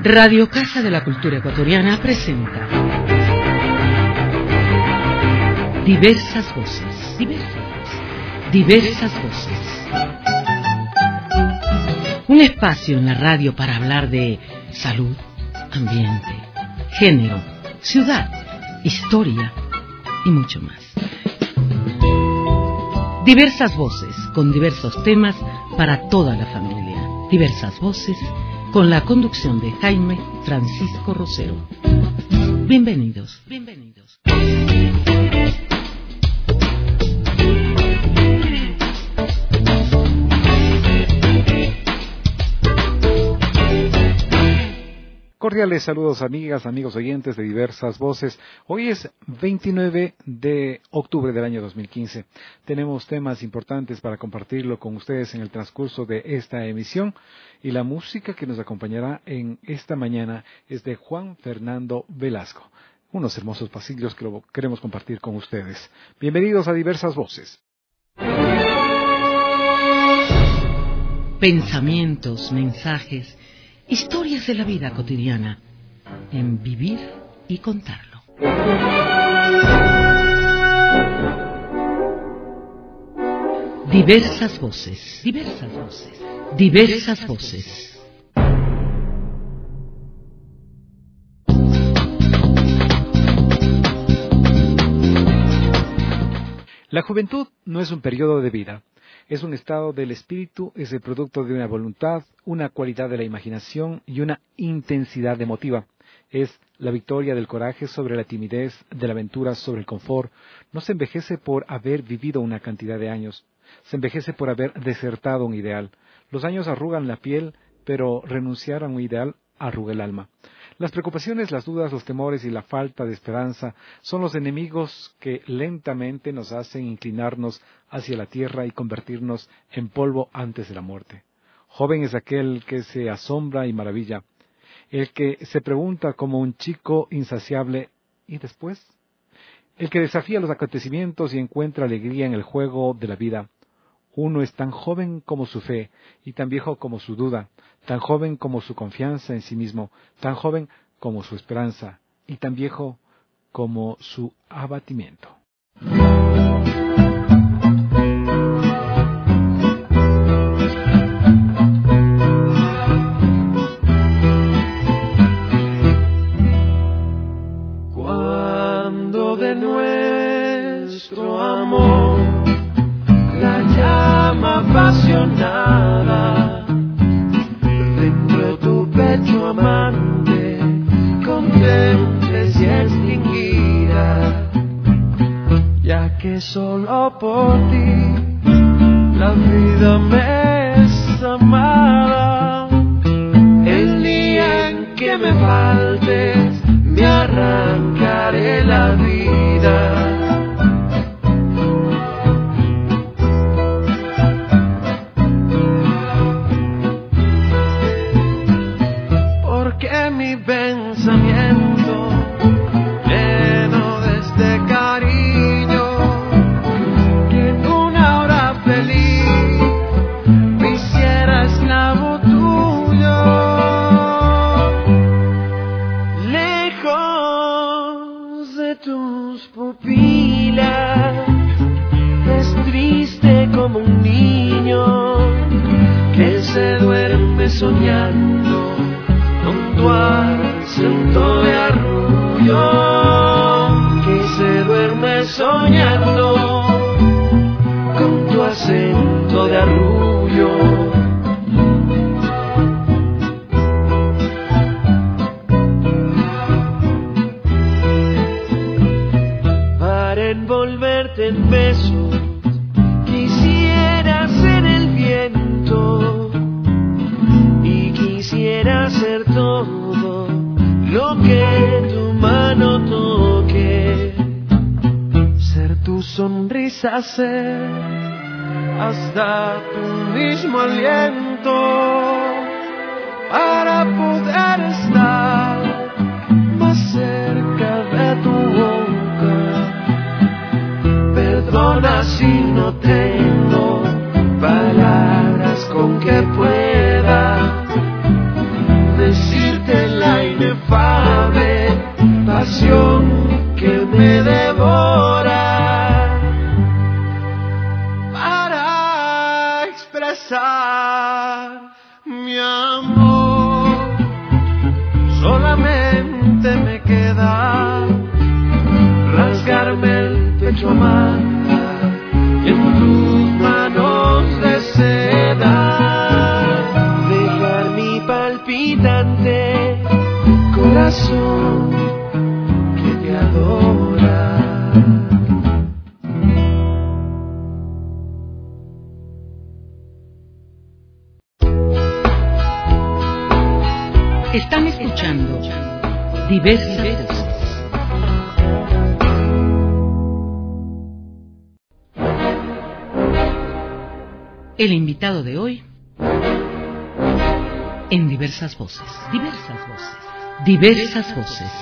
Radio Casa de la Cultura Ecuatoriana presenta Diversas Voces. Diversas Voces. Un espacio en la radio para hablar de salud, ambiente, género, ciudad, historia y mucho más. Diversas voces con diversos temas para toda la familia. Diversas voces con la conducción de Jaime Francisco Rosero. Bienvenidos. Cordiales saludos amigas, amigos oyentes de Diversas Voces. Hoy es 29 de octubre del año 2015. Tenemos temas importantes para compartirlo con ustedes en el transcurso de esta emisión. Y la música que nos acompañará en esta mañana es de Juan Fernando Velasco. Unos hermosos pasillos que lo queremos compartir con ustedes. Bienvenidos a Diversas Voces. Pensamientos, mensajes, historias de la vida cotidiana, en Vivir y Contarlo. Diversas voces. La juventud no es un periodo de vida. Es un estado del espíritu, es el producto de una voluntad, una cualidad de la imaginación y una intensidad emotiva. Es la victoria del coraje sobre la timidez, de la aventura sobre el confort. No se envejece por haber vivido una cantidad de años. Se envejece por haber desertado un ideal. Los años arrugan la piel, pero renunciar a un ideal arruga el alma. Las preocupaciones, las dudas, los temores y la falta de esperanza son los enemigos que lentamente nos hacen inclinarnos hacia la tierra y convertirnos en polvo antes de la muerte. Joven es aquel que se asombra y maravilla, el que se pregunta como un chico insaciable, ¿y después? El que desafía los acontecimientos y encuentra alegría en el juego de la vida. Uno es tan joven como su fe y tan viejo como su duda, tan joven como su confianza en sí mismo, tan joven como su esperanza y tan viejo como su abatimiento. Cuando de nuestro amor la llama apasionada dentro de tu pecho amante contemples y extinguida, ya que solo por ti la vida me es amada. El día en que me faltes me arrancaré la vida. Mi pensamiento lleno de este cariño, que en una hora feliz me hiciera esclavo tuyo. Lejos de tus pupilas es triste como un niño que se duerme soñando tu acento de arrullo, que se duerme soñando con tu acento de arrullo. Para envolverte en besos quisiera ser el viento y quisiera ser todo lo que tu mano toque, ser tu sonrisa, ser hasta tu mismo aliento, para poder estar más cerca de tu boca. Perdona si no tengo palabras con que pueda decirte regresar, mi amor. Solamente me queda rasgarme el pecho a manta y en tus manos de seda dejar mi palpitante corazón que te adora. Están escuchando Diversas Voces. El invitado de hoy en Diversas Voces. Diversas Voces. Diversas Voces.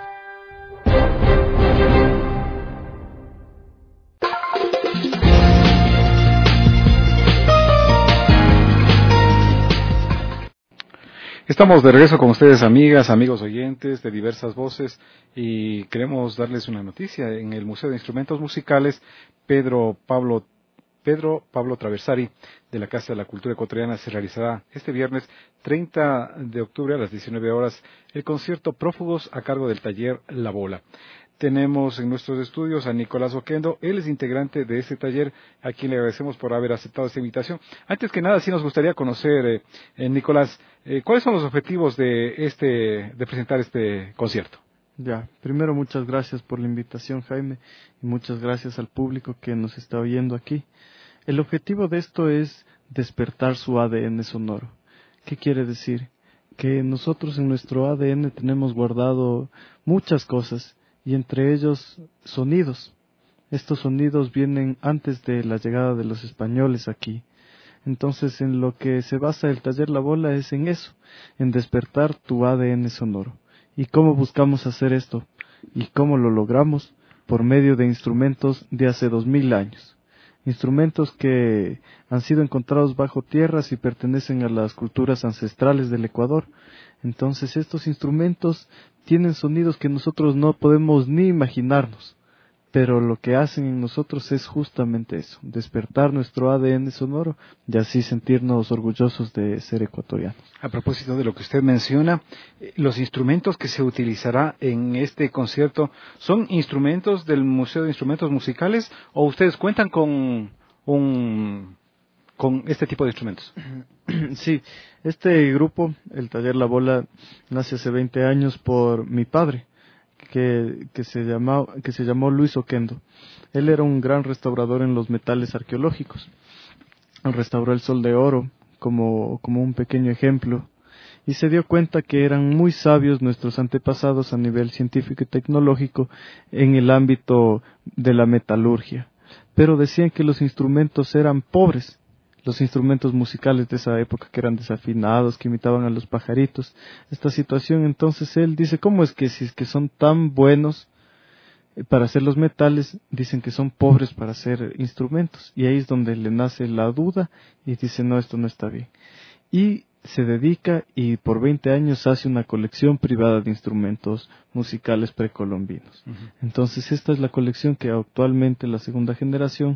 Estamos de regreso con ustedes, amigas, amigos oyentes de Diversas Voces, y queremos darles una noticia. En el Museo de Instrumentos Musicales, Pedro Pablo Traversari, de la Casa de la Cultura Ecuatoriana, se realizará este viernes 30 de octubre a las 19 horas el concierto Prófugos a cargo del taller La Bola. Tenemos en nuestros estudios a Nicolás Oquendo. Él es integrante de este taller, a quien le agradecemos por haber aceptado esta invitación. Antes que nada, sí nos gustaría conocer, Nicolás, ¿cuáles son los objetivos de presentar este concierto? Ya, primero muchas gracias por la invitación, Jaime, y muchas gracias al público que nos está oyendo aquí. El objetivo de esto es despertar su ADN sonoro. ¿Qué quiere decir? Que nosotros en nuestro ADN tenemos guardado muchas cosas, y entre ellos sonidos. Estos sonidos vienen antes de la llegada de los españoles aquí. Entonces, en lo que se basa el taller La Bola es en eso, en despertar tu ADN sonoro. ¿Y cómo buscamos hacer esto? ¿Y cómo lo logramos? Por medio de instrumentos de hace 2000 años. Instrumentos que han sido encontrados bajo tierras y pertenecen a las culturas ancestrales del Ecuador. Entonces estos instrumentos tienen sonidos que nosotros no podemos ni imaginarnos, pero lo que hacen en nosotros es justamente eso, despertar nuestro ADN sonoro y así sentirnos orgullosos de ser ecuatorianos. A propósito de lo que usted menciona, los instrumentos que se utilizará en este concierto, ¿son instrumentos del Museo de Instrumentos Musicales o ustedes cuentan con este tipo de instrumentos? Sí, este grupo, el Taller La Bola, nace hace 20 años por mi padre, que se llamó Luis Oquendo. Él era un gran restaurador en los metales arqueológicos. Restauró el Sol de Oro como un pequeño ejemplo y se dio cuenta que eran muy sabios nuestros antepasados a nivel científico y tecnológico en el ámbito de la metalurgia. Pero decían que los instrumentos eran pobres. Los instrumentos musicales de esa época que eran desafinados, que imitaban a los pajaritos. Esta situación, entonces él dice, ¿cómo es que si es que son tan buenos para hacer los metales, dicen que son pobres para hacer instrumentos? Y ahí es donde le nace la duda y dice, no, esto no está bien. Y se dedica y por 20 años hace una colección privada de instrumentos musicales precolombinos. Uh-huh. Entonces esta es la colección que actualmente la segunda generación,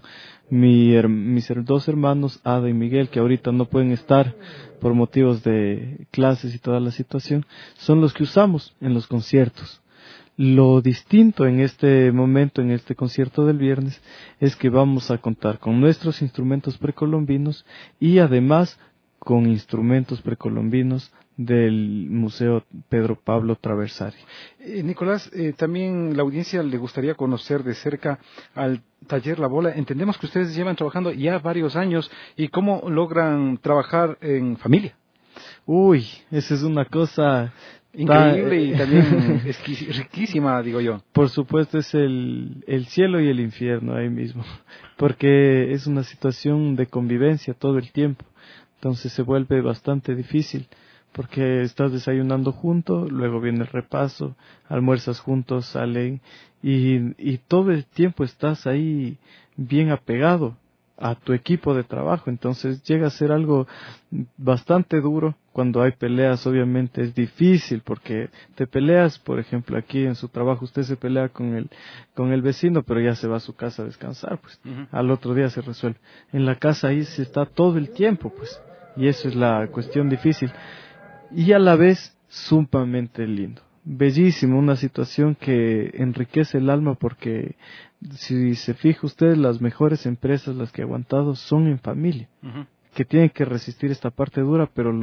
mis dos hermanos, Ada y Miguel, que ahorita no pueden estar por motivos de clases y toda la situación, son los que usamos en los conciertos. Lo distinto en este momento, en este concierto del viernes, es que vamos a contar con nuestros instrumentos precolombinos y además con instrumentos precolombinos del Museo Pedro Pablo Traversari. Nicolás, también la audiencia le gustaría conocer de cerca al Taller La Bola. Entendemos que ustedes llevan trabajando ya varios años y cómo logran trabajar en familia. Uy, esa es una cosa increíble y también riquísima, digo yo. Por supuesto, es el cielo y el infierno ahí mismo, porque es una situación de convivencia todo el tiempo. Entonces se vuelve bastante difícil, porque estás desayunando junto, luego viene el repaso, almuerzas juntos, salen, y todo el tiempo estás ahí bien apegado a tu equipo de trabajo. Entonces llega a ser algo bastante duro. Cuando hay peleas, obviamente es difícil porque te peleas, por ejemplo, aquí en su trabajo usted se pelea con el vecino, pero ya se va a su casa a descansar, pues al otro día se resuelve. En la casa ahí se está todo el tiempo, pues, y eso es la cuestión difícil. Y a la vez sumamente lindo. Bellísimo, una situación que enriquece el alma porque si se fija usted, las mejores empresas, las que he aguantado, son en familia, que tienen que resistir esta parte dura, pero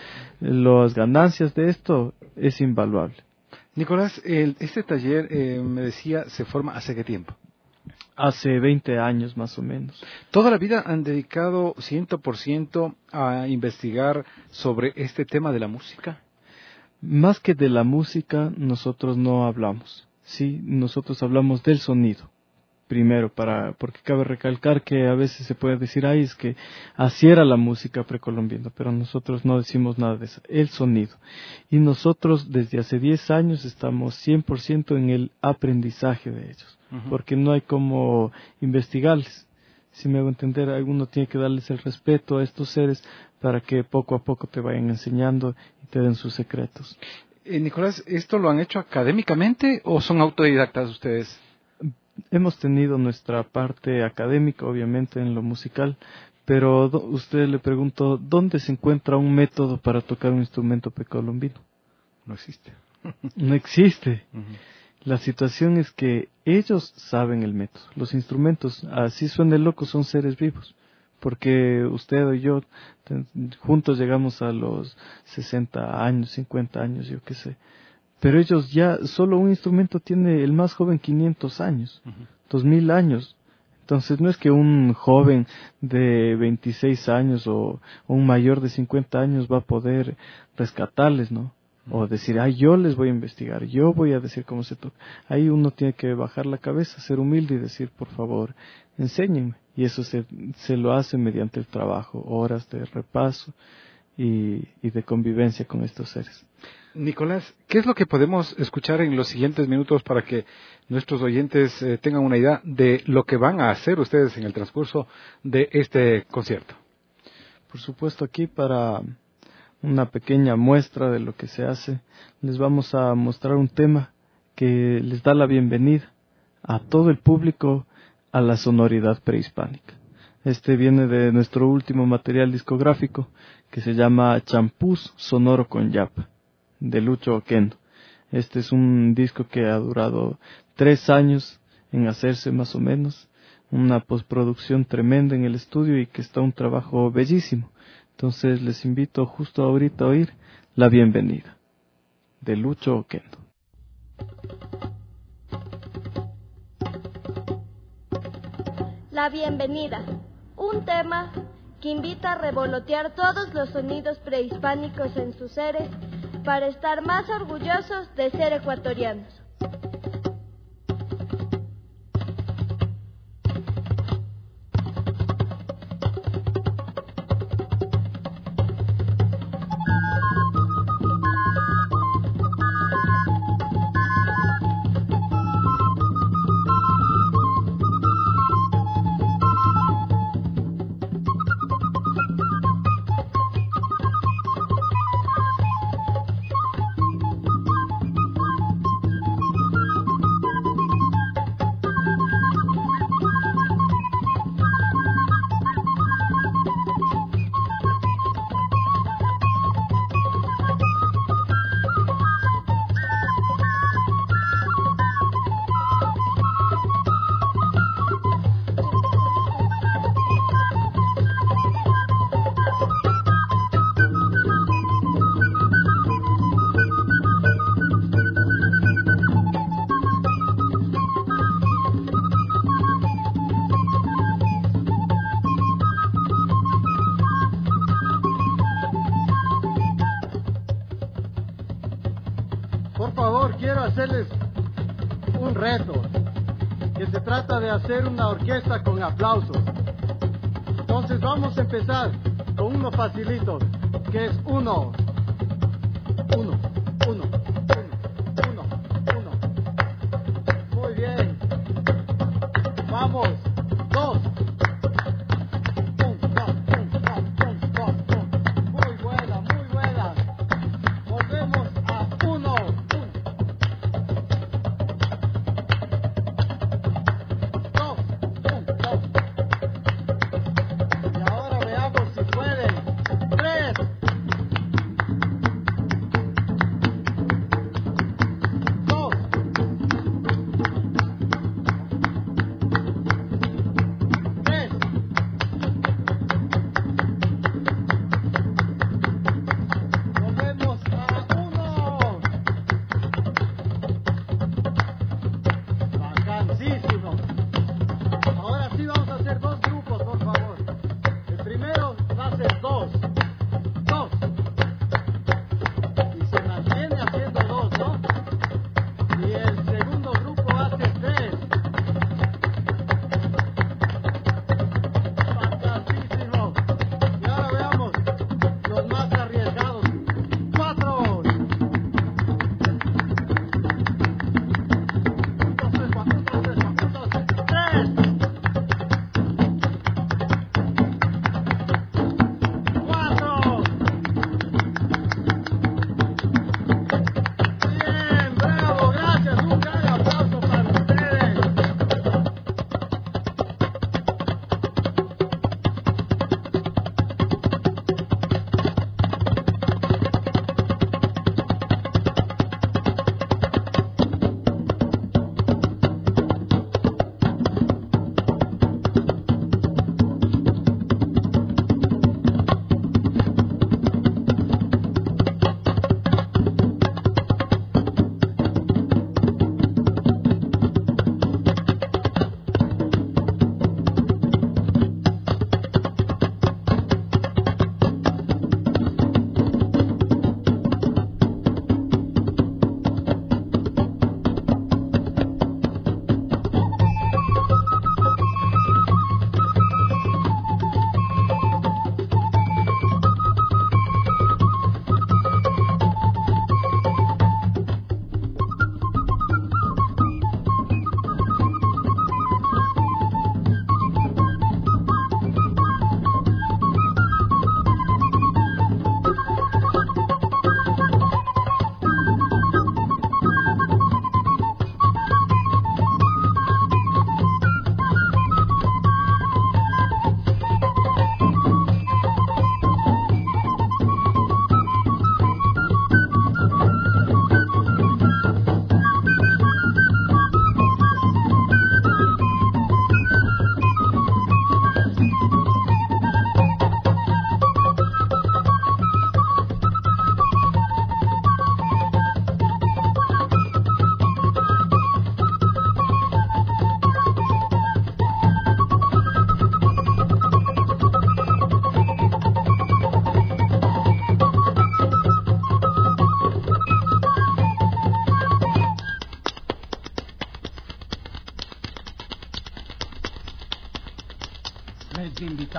las ganancias de esto es invaluable. Nicolás, este taller, me decía, se forma ¿hace qué tiempo? Hace 20 años más o menos. ¿Toda la vida han dedicado 100% a investigar sobre este tema de la música? Más que de la música, nosotros no hablamos. Sí, nosotros hablamos del sonido. Primero, porque cabe recalcar que a veces se puede decir, es que así era la música precolombiana, pero nosotros no decimos nada de eso. El sonido. Y nosotros desde hace 10 años estamos 100% en el aprendizaje de ellos, porque no hay como investigarles. Si me hago entender, uno tiene que darles el respeto a estos seres para que poco a poco te vayan enseñando y te den sus secretos. Nicolás, ¿esto lo han hecho académicamente o son autodidactas ustedes? Hemos tenido nuestra parte académica, obviamente, en lo musical, pero usted le preguntó, ¿dónde se encuentra un método para tocar un instrumento precolombino? No existe. No existe. La situación es que ellos saben el método. Los instrumentos, así suene loco, son seres vivos. Porque usted y yo juntos llegamos a los 60 años, 50 años, yo qué sé. Pero ellos ya, solo un instrumento tiene el más joven 500 años, 2000 años. Entonces no es que un joven de 26 años o un mayor de 50 años va a poder rescatarles, ¿no? O decir, yo les voy a investigar, yo voy a decir cómo se toca. Ahí uno tiene que bajar la cabeza, ser humilde y decir, por favor, enséñenme. Y eso se lo hace mediante el trabajo, horas de repaso y de convivencia con estos seres. Nicolás, ¿qué es lo que podemos escuchar en los siguientes minutos para que nuestros oyentes tengan una idea de lo que van a hacer ustedes en el transcurso de este concierto? Por supuesto, aquí para una pequeña muestra de lo que se hace, les vamos a mostrar un tema que les da la bienvenida a todo el público a la sonoridad prehispánica. Este viene de nuestro último material discográfico que se llama Champús Sonoro con Yapa, de Lucho Oquendo. Este es un disco que ha durado 3 años en hacerse más o menos, una postproducción tremenda en el estudio y que está un trabajo bellísimo. Entonces les invito justo ahorita a oír La Bienvenida, de Lucho Oquendo. La Bienvenida, un tema que invita a revolotear todos los sonidos prehispánicos en sus seres para estar más orgullosos de ser ecuatorianos. Por favor, quiero hacerles un reto, que se trata de hacer una orquesta con aplausos. Entonces vamos a empezar con uno facilito, que es uno. Muy bien. Vamos, 2.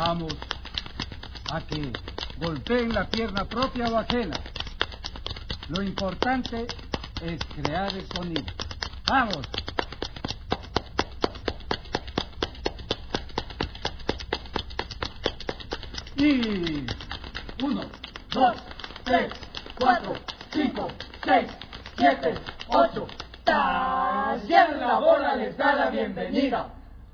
Vamos a que golpeen la pierna propia o ajena. Lo importante es crear el sonido. ¡Vamos! Y 1, 2, 3, 4, 5, 6, 7, 8. Taller La Bola les da la bienvenida.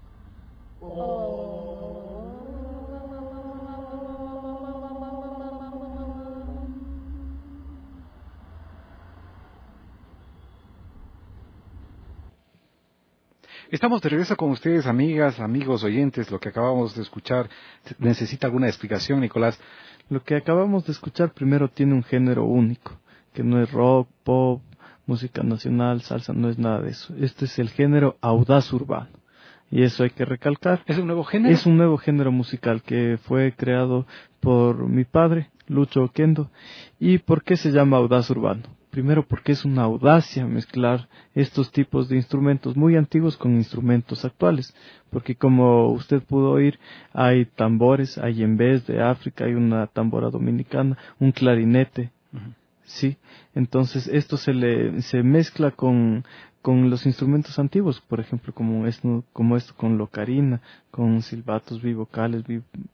Estamos de regreso con ustedes, amigas, amigos, oyentes. Lo que acabamos de escuchar necesita alguna explicación, Nicolás. Lo que acabamos de escuchar primero tiene un género único, que no es rock, pop, música nacional, salsa, no es nada de eso. Este es el género audaz urbano. Y eso hay que recalcar. ¿Es un nuevo género? Es un nuevo género musical que fue creado por mi padre, Lucho Oquendo. ¿Y por qué se llama audaz urbano? Primero porque es una audacia mezclar estos tipos de instrumentos muy antiguos con instrumentos actuales. Porque como usted pudo oír, hay tambores, hay yembés de África, hay una tambora dominicana, un clarinete. Uh-huh. Sí, entonces esto se mezcla con los instrumentos antiguos, por ejemplo, como esto con locarina, con silbatos bivocales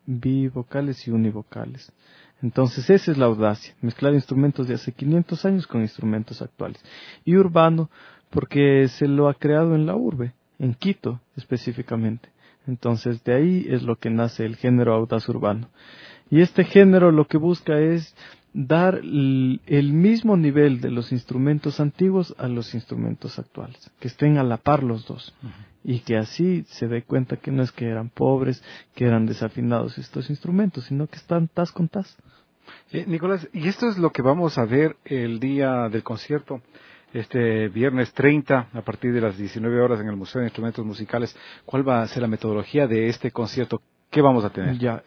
y univocales. Entonces esa es la audacia, mezclar instrumentos de hace 500 años con instrumentos actuales. Y urbano, porque se lo ha creado en la urbe, en Quito específicamente. Entonces de ahí es lo que nace el género audaz urbano. Y este género lo que busca es dar el mismo nivel de los instrumentos antiguos a los instrumentos actuales, que estén a la par los dos. Uh-huh. Y que así se dé cuenta que no es que eran pobres, que eran desafinados estos instrumentos, sino que están tas con tas. Nicolás, y esto es lo que vamos a ver el día del concierto, este viernes 30, a partir de las 19 horas en el Museo de Instrumentos Musicales. ¿Cuál va a ser la metodología de este concierto? ¿Qué vamos a tener? Ya,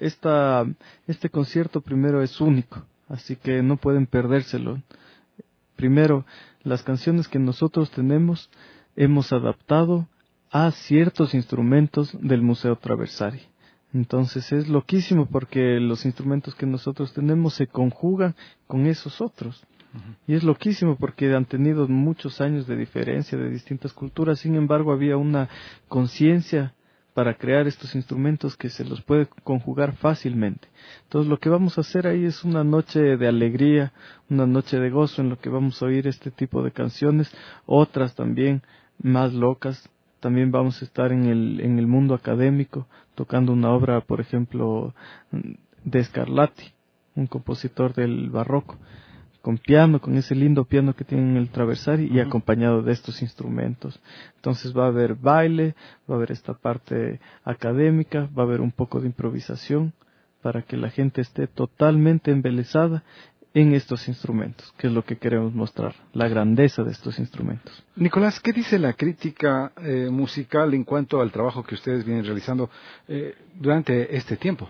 este concierto primero es único, así que no pueden perdérselo. Primero, las canciones que nosotros tenemos hemos adaptado a ciertos instrumentos del Museo Traversari. Entonces es loquísimo porque los instrumentos que nosotros tenemos se conjugan con esos otros. Uh-huh. Y es loquísimo porque han tenido muchos años de diferencia de distintas culturas, sin embargo había una conciencia para crear estos instrumentos que se los puede conjugar fácilmente. Entonces lo que vamos a hacer ahí es una noche de alegría, una noche de gozo en lo que vamos a oír este tipo de canciones, otras también más locas. También vamos a estar en el mundo académico, tocando una obra, por ejemplo, de Scarlatti, un compositor del barroco, con piano, con ese lindo piano que tiene en el Traversari y acompañado de estos instrumentos. Entonces va a haber baile, va a haber esta parte académica, va a haber un poco de improvisación para que la gente esté totalmente embelesada en estos instrumentos, que es lo que queremos mostrar, la grandeza de estos instrumentos. Nicolás, ¿qué dice la crítica musical en cuanto al trabajo que ustedes vienen realizando durante este tiempo?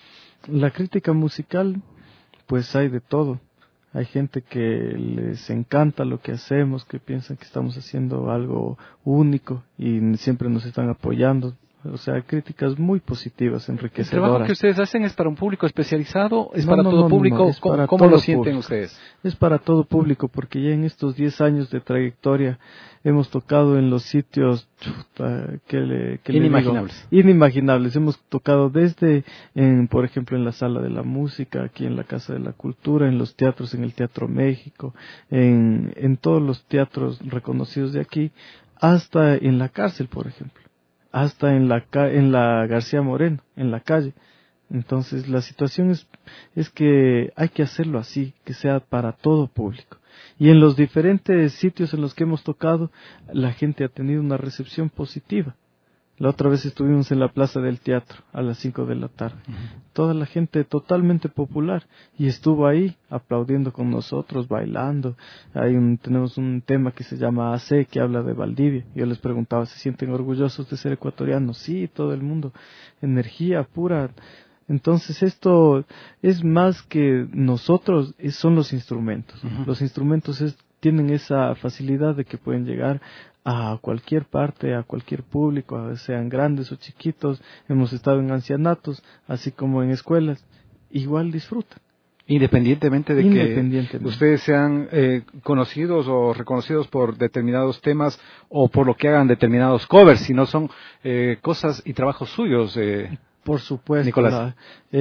La crítica musical, pues hay de todo. Hay gente que les encanta lo que hacemos, que piensan que estamos haciendo algo único y siempre nos están apoyando. O sea, críticas muy positivas, enriquecedoras. ¿El trabajo que ustedes hacen es para un público especializado? ¿Es para todo público? ¿Cómo lo sienten ustedes? Es para todo público, porque ya en estos 10 años de trayectoria hemos tocado en los sitios inimaginables. Inimaginables. Hemos tocado desde, por ejemplo, en la Sala de la Música, aquí en la Casa de la Cultura, en los teatros, en el Teatro México, en todos los teatros reconocidos de aquí, hasta en la cárcel, por ejemplo. Hasta en la García Moreno, en la calle. Entonces la situación es que hay que hacerlo así, que sea para todo público. Y en los diferentes sitios en los que hemos tocado, la gente ha tenido una recepción positiva. La otra vez estuvimos en la Plaza del Teatro a las 5 de la tarde. Uh-huh. Toda la gente totalmente popular y estuvo ahí aplaudiendo con nosotros, bailando. Tenemos un tema que se llama AC, que habla de Valdivia. Yo les preguntaba, ¿se sienten orgullosos de ser ecuatorianos? Sí, todo el mundo. Energía pura. Entonces esto es más que nosotros, son los instrumentos. Uh-huh. Los instrumentos es tienen esa facilidad de que pueden llegar a cualquier parte, a cualquier público, sean grandes o chiquitos. Hemos estado en ancianatos, así como en escuelas, igual disfrutan. Independientemente de que ustedes sean conocidos o reconocidos por determinados temas o por lo que hagan determinados covers, si no son cosas y trabajos suyos. Por supuesto, Nicolás.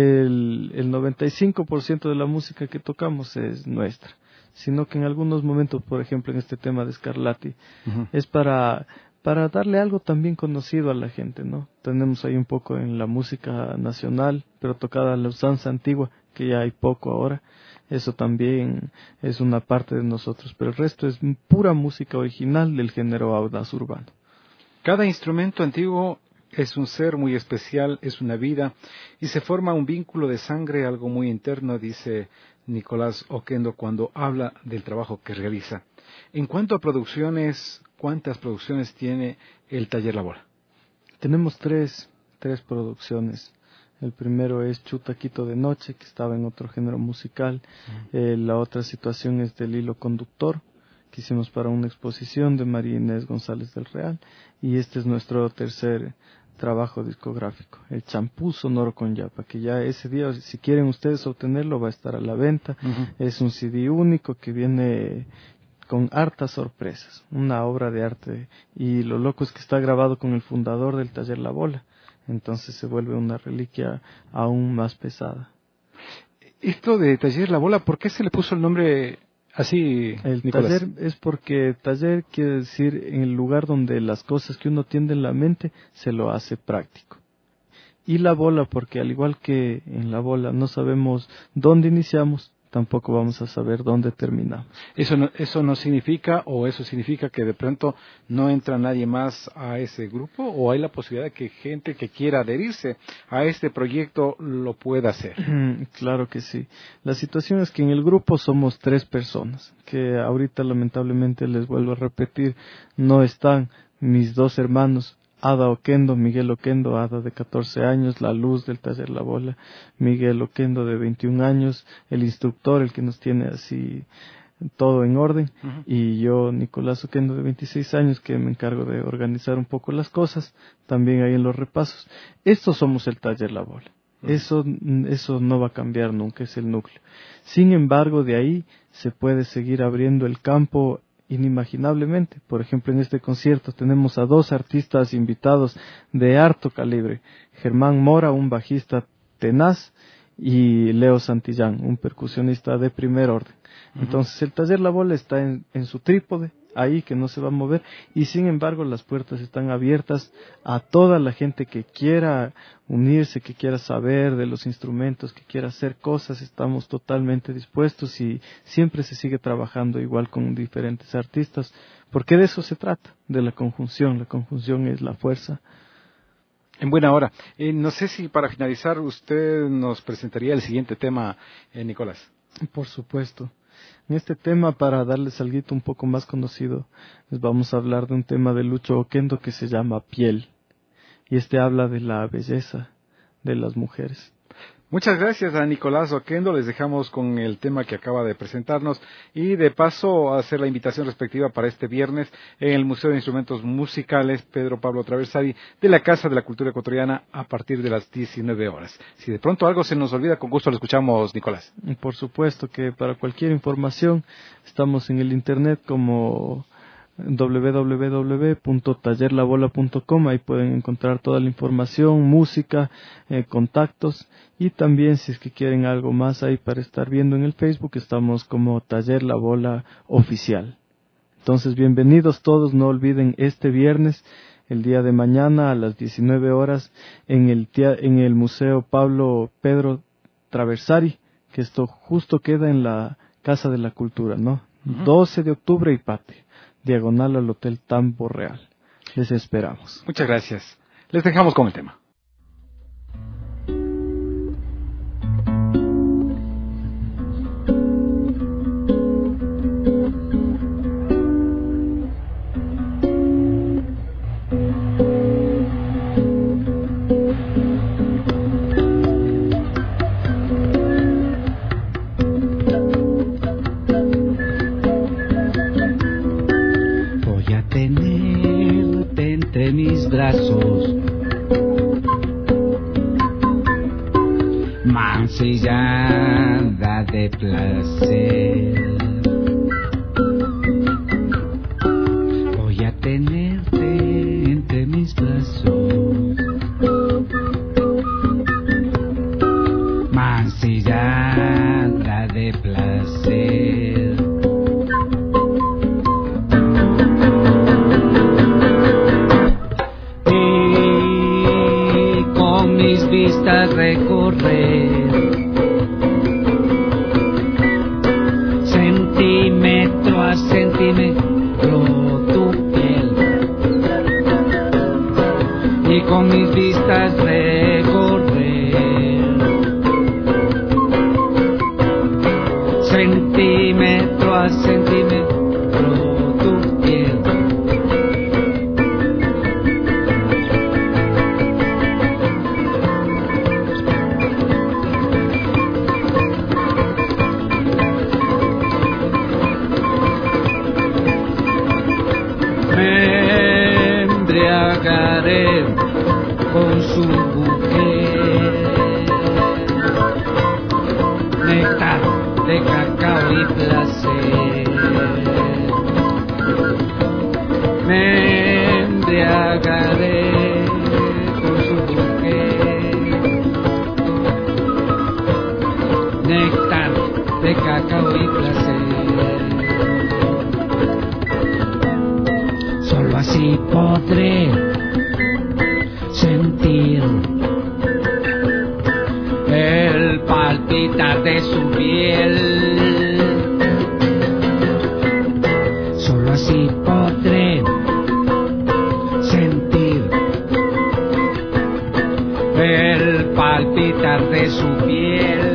El 95% de la música que tocamos es nuestra, sino que en algunos momentos, por ejemplo en este tema de Scarlatti, es para darle algo también conocido a la gente, ¿no? Tenemos ahí un poco en la música nacional, pero tocada a la usanza antigua, que ya hay poco ahora. Eso también es una parte de nosotros, pero el resto es pura música original del género audaz urbano. Cada instrumento antiguo es un ser muy especial, es una vida, y se forma un vínculo de sangre, algo muy interno, dice Nicolás Oquendo cuando habla del trabajo que realiza. En cuanto a producciones, ¿cuántas producciones tiene el Taller La Bola? Tenemos tres producciones. El primero es Chutaquito de Noche, que estaba en otro género musical. La otra situación es del Hilo Conductor, que hicimos para una exposición de María Inés González del Real. Y este es nuestro tercer trabajo discográfico, el Champú Sonoro con Yapa, que ya ese día, si quieren ustedes obtenerlo, va a estar a la venta. Es un CD único que viene con hartas sorpresas, una obra de arte, y lo loco es que está grabado con el fundador del Taller La Bola, entonces se vuelve una reliquia aún más pesada. Esto de Taller La Bola, ¿por qué se le puso el nombre así, el Nicolás? Taller es porque taller quiere decir en el lugar donde las cosas que uno tiene en la mente se lo hace práctico. Y La Bola porque al igual que en La Bola no sabemos dónde iniciamos, tampoco vamos a saber dónde terminamos. Eso no significa, o eso significa que de pronto no entra nadie más a ese grupo, o hay la posibilidad de que gente que quiera adherirse a este proyecto lo pueda hacer. Claro que sí. La situación es que en el grupo somos 3 personas, que ahorita lamentablemente les vuelvo a repetir, no están mis 2 hermanos, Ada Oquendo, Miguel Oquendo, Ada de 14 años, la luz del Taller La Bola, Miguel Oquendo de 21 años, el instructor, el que nos tiene así todo en orden, y yo, Nicolás Oquendo de 26 años, que me encargo de organizar un poco las cosas, también ahí en los repasos. Estos somos el Taller La Bola. Eso no va a cambiar nunca, es el núcleo. Sin embargo, de ahí se puede seguir abriendo el campo inimaginablemente. Por ejemplo, en este concierto tenemos a 2 artistas invitados de harto calibre, Germán Mora, un bajista tenaz, y Leo Santillán, un percusionista de primer orden. Entonces el Taller La Bola está en su trípode, ahí que no se va a mover, y sin embargo las puertas están abiertas a toda la gente que quiera unirse, que quiera saber de los instrumentos, que quiera hacer cosas. Estamos totalmente dispuestos y siempre se sigue trabajando igual con diferentes artistas, porque de eso se trata, de la conjunción es la fuerza. En buena hora. No sé si para finalizar usted nos presentaría el siguiente tema, Nicolás. Por supuesto. En este tema, para darles algo un poco más conocido, les vamos a hablar de un tema de Lucho Oquendo que se llama Piel. Y este habla de la belleza de las mujeres. Muchas gracias a Nicolás Oquendo. Les dejamos con el tema que acaba de presentarnos y de paso hacer la invitación respectiva para este viernes en el Museo de Instrumentos Musicales Pedro Pablo Traversari de la Casa de la Cultura Ecuatoriana a partir de las 19 horas. Si de pronto algo se nos olvida, con gusto lo escuchamos, Nicolás. Por supuesto que para cualquier información estamos en el internet como www.tallerlabola.com. Ahí pueden encontrar toda la información, música, contactos, y también si es que quieren algo más ahí para estar viendo en el Facebook, estamos como Taller La Bola Oficial. Entonces bienvenidos todos, no olviden este viernes, el día de mañana a las 19 horas en el Museo Pablo Pedro Traversari, que esto justo queda en la Casa de la Cultura, ¿no? 12 de octubre y Patria, diagonal al Hotel Tambo Real. Les esperamos. Muchas gracias. Les dejamos con el tema. de placer. Voy a tenerte entre mis brazos, mancillada de placer. Y con mis vistas recorrer centímetro a centímetro tu piel, y con mis vistas recorrer centímetro a centímetro tu piel. Me embriagaré con su bouquet, néctar de cacao y placer. Me embriagaré con su bouquet, néctar de cacao y placer. Solo así podré sentir el palpitar de su piel. Solo así podré sentir el palpitar de su piel,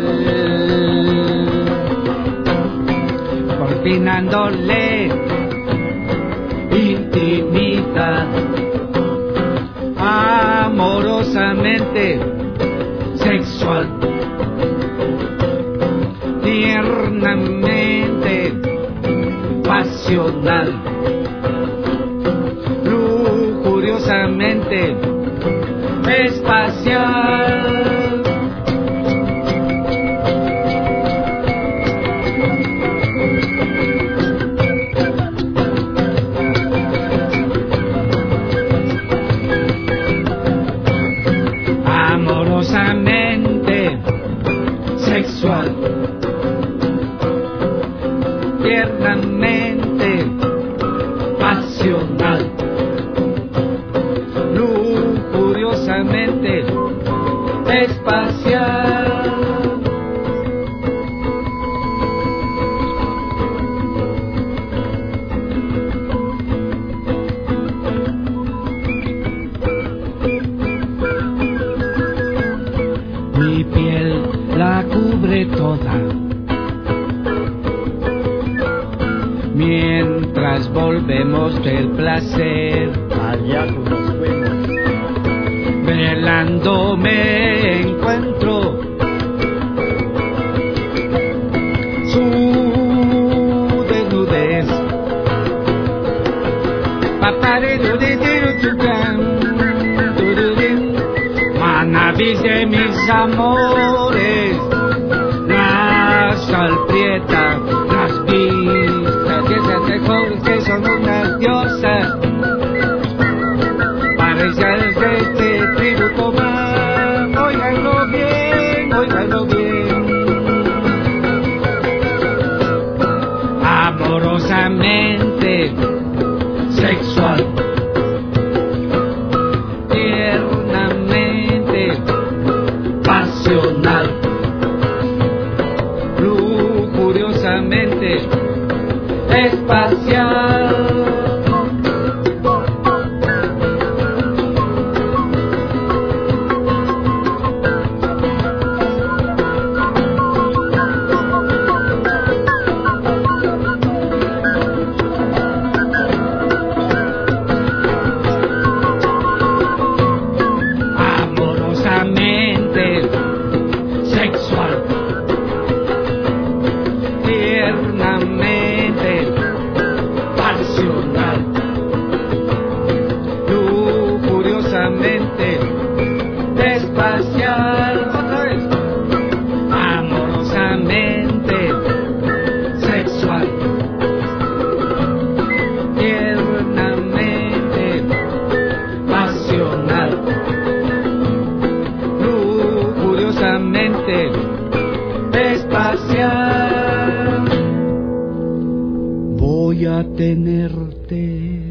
combinándole intimidad amorosamente sexual, tiernamente pasional, lujuriosamente espacial. Amorosamente sexual, tiernamente pasional, lujuriosamente espacial. Mi piel la cubre toda, mientras volvemos del placer. Allá nos fuimos. Velando me encuentro su desnudez. Manavis de mis amores, las salprietas, las vistas de jóvenes que son unas diosas. Parece este tributo más, óiganlo bien, óiganlo bien. Amorosamente sexual, tiernamente pasional, lujuriosamente espacial. Amorosamente sexual, tiernamente pasional, lujuriosamente espacial. Otra vez. Amorosamente voy a tenerte.